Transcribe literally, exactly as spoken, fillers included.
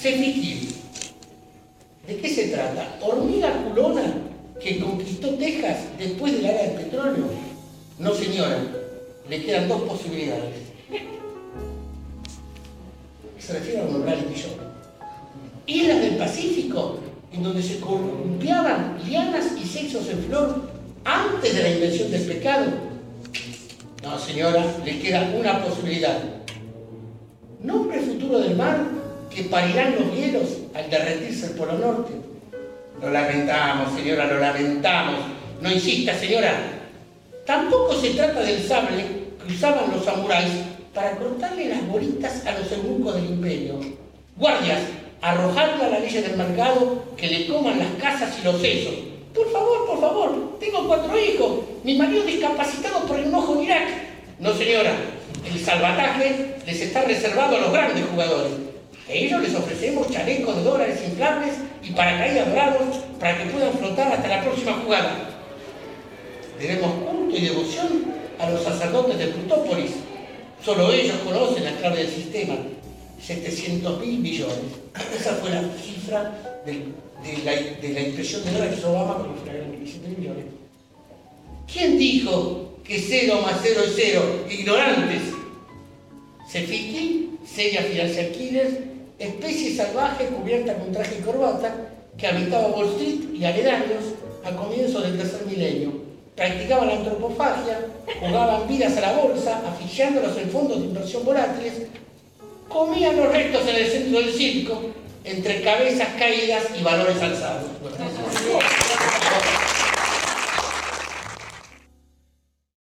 Cefiquín. ¿De qué se trata? ¿Hormiga culona que conquistó Texas después de la era del petróleo? No, señora. Le quedan dos posibilidades. Se refiere a un reality show. Islas del Pacífico, en donde se columpiaban lianas y sexos en flor antes de la invención del pecado. No, señora, le queda una posibilidad. Nombre futuro del mar que parirán los hielos al derretirse el Polo Norte. Lo lamentamos, señora, lo lamentamos. No insista, señora. Tampoco se trata del sable que usaban los samuráis para cortarle las bolitas a los eunucos del imperio. Guardias, arrojadlo a la ley del mercado que le coman las casas y los sesos. Por favor, por favor, tengo cuatro hijos. Mi marido discapacitado por un ojo en Irak. No, señora, el salvataje les está reservado a los grandes jugadores. A ellos les ofrecemos chalecos de dólares inflables y paracaídas dorados para que puedan flotar hasta la próxima jugada. Debemos culto y devoción a los sacerdotes de Plutópolis. Solo ellos conocen la clave del sistema. setecientos mil millones. Esa fue la cifra del, de, la, de la impresión de dólares que hizo Obama con la gran crisis de millones. ¿Quién dijo que cero más cero es cero? Ignorantes. Cefiquín, seria financial killer, especie salvaje cubierta con traje y corbata que habitaba Wall Street y aledaños a comienzos del tercer milenio. Practicaba la antropofagia, jugaban vidas a la bolsa, asfixiándolos en fondos de inversión volátiles, comían los restos en el centro del circo, entre cabezas caídas y valores alzados.